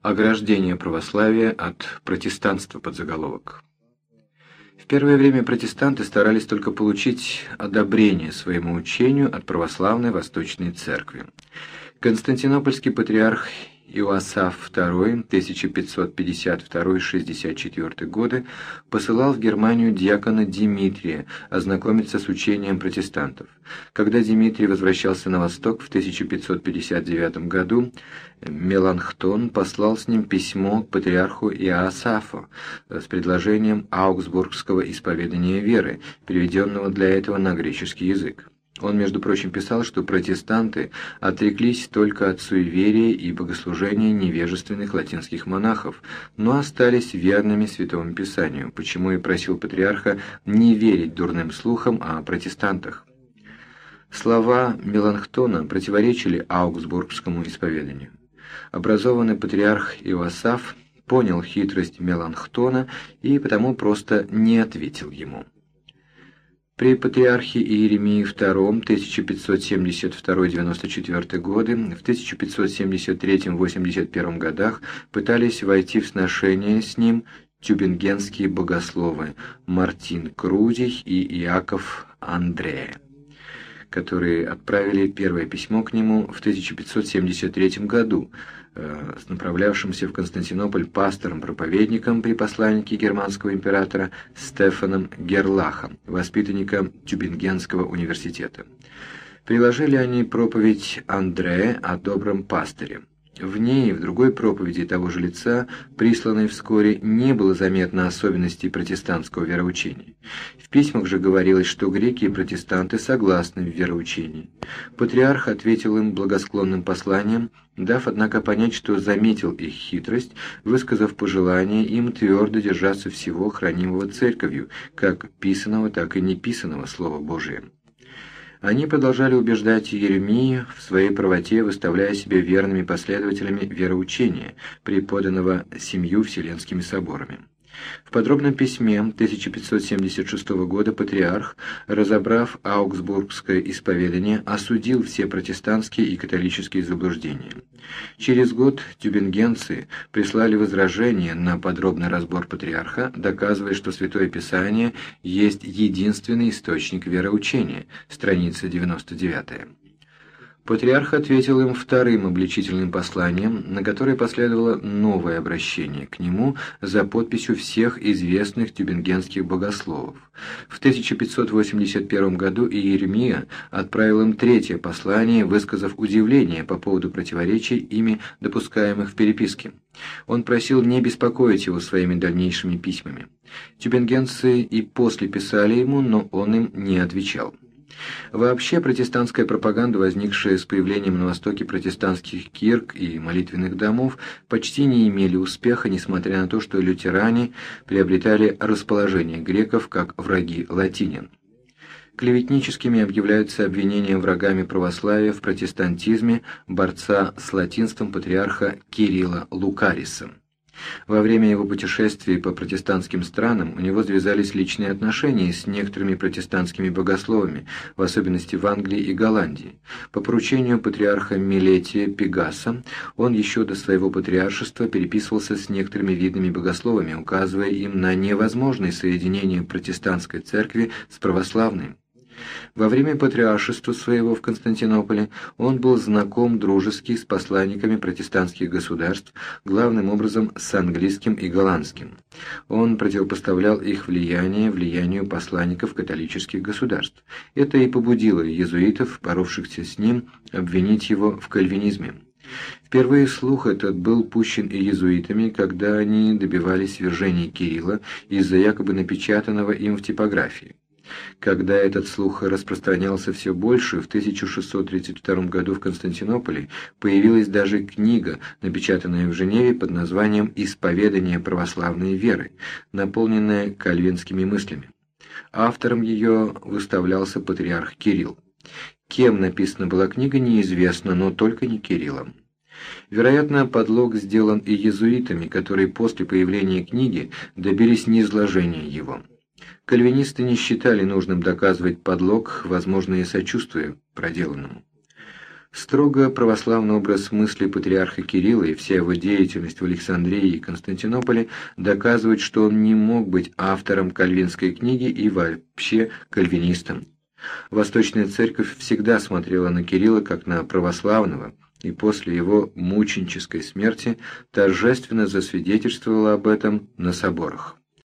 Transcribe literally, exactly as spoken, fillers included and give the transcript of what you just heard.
Ограждение православия от протестанства подзаголовок. В первое время протестанты старались только получить одобрение своему учению от православной Восточной Церкви. Константинопольский патриарх Иоасаф второй, тысяча пятьсот пятьдесят второй — шестьдесят четвёртый годы, посылал в Германию диакона Димитрия ознакомиться с учением протестантов. Когда Димитрий возвращался на восток в тысяча пятьсот пятьдесят девятом году, Меланхтон послал с ним письмо к патриарху Иоасафу с предложением аугсбургского исповедания веры, переведенного для этого на греческий язык. Он, между прочим, писал, что протестанты отреклись только от суеверия и богослужения невежественных латинских монахов, но остались верными Святому Писанию, почему и просил патриарха не верить дурным слухам о протестантах. Слова Меланхтона противоречили аугсбургскому исповеданию. Образованный патриарх Иоасаф понял хитрость Меланхтона и потому просто не ответил ему. При патриархе Иеремии втором, тысяча пятьсот семьдесят второй — девяносто четвёртый годы, в тысяча пятьсот семьдесят третьем — восемьдесят первом годах пытались войти в сношение с ним тюбингенские богословы Мартин Крудий и Иаков Андрея, которые отправили первое письмо к нему в тысяча пятьсот семьдесят третьем году, э, с направлявшимся в Константинополь пастором-проповедником при посланнике германского императора Стефаном Герлахом, воспитанником Тюбингенского университета. Приложили они проповедь Андрея о добром пастыре. В ней и в другой проповеди того же лица, присланной вскоре, не было заметно особенностей протестантского вероучения. В письмах же говорилось, что греки и протестанты согласны в вероучении. Патриарх ответил им благосклонным посланием, дав, однако, понять, что заметил их хитрость, высказав пожелание им твердо держаться всего хранимого Церковью, как писаного, так и неписаного Слова Божия. Они продолжали убеждать Иеремию в своей правоте, выставляя себя верными последователями вероучения, преподанного семью Вселенскими соборами. В подробном письме тысяча пятьсот семьдесят шестого года патриарх, разобрав аугсбургское исповедание, осудил все протестантские и католические заблуждения. Через год тюбингенцы прислали возражение на подробный разбор патриарха, доказывая, что Святое Писание есть единственный источник вероучения, страница девяносто девятая. Патриарх ответил им вторым обличительным посланием, на которое последовало новое обращение к нему за подписью всех известных тюбингенских богословов. В тысяча пятьсот восемьдесят первом году Иеремия отправил им третье послание, высказав удивление по поводу противоречий, ими допускаемых в переписке. Он просил не беспокоить его своими дальнейшими письмами. Тюбингенцы и после писали ему, но он им не отвечал. Вообще, протестантская пропаганда, возникшая с появлением на Востоке протестантских кирк и молитвенных домов, почти не имели успеха, несмотря на то, что лютеране приобретали расположение греков как враги латинян. Клеветническими объявляются обвинения врагами православия в протестантизме борца с латинством патриарха Кирилла Лукариса. Во время его путешествий по протестантским странам у него завязались личные отношения с некоторыми протестантскими богословами, в особенности в Англии и Голландии. По поручению патриарха Милетия Пегаса он еще до своего патриаршества переписывался с некоторыми видными богословами, указывая им на невозможное соединение протестантской церкви с православной. Во время патриаршества своего в Константинополе он был знаком дружески с посланниками протестантских государств, главным образом с английским и голландским. Он противопоставлял их влияние влиянию посланников католических государств. Это и побудило иезуитов, боровшихся с ним, обвинить его в кальвинизме. Впервые слух этот был пущен иезуитами, когда они добивались свержения Кирилла из-за якобы напечатанного им в типографии. Когда этот слух распространялся все больше, в тысяча шестьсот тридцать втором году в Константинополе появилась даже книга, напечатанная в Женеве под названием «Исповедание православной веры», наполненная кальвинскими мыслями. Автором ее выставлялся патриарх Кирилл. Кем написана была книга, неизвестно, но только не Кириллом. Вероятно, подлог сделан и иезуитами, которые после появления книги добились ниизложения его. Кальвинисты не считали нужным доказывать подлог, возможно, и сочувствуя проделанному. Строго православный образ мысли патриарха Кирилла и вся его деятельность в Александрии и Константинополе доказывают, что он не мог быть автором кальвинской книги и вообще кальвинистом. Восточная церковь всегда смотрела на Кирилла как на православного, и после его мученической смерти торжественно засвидетельствовала об этом на соборах.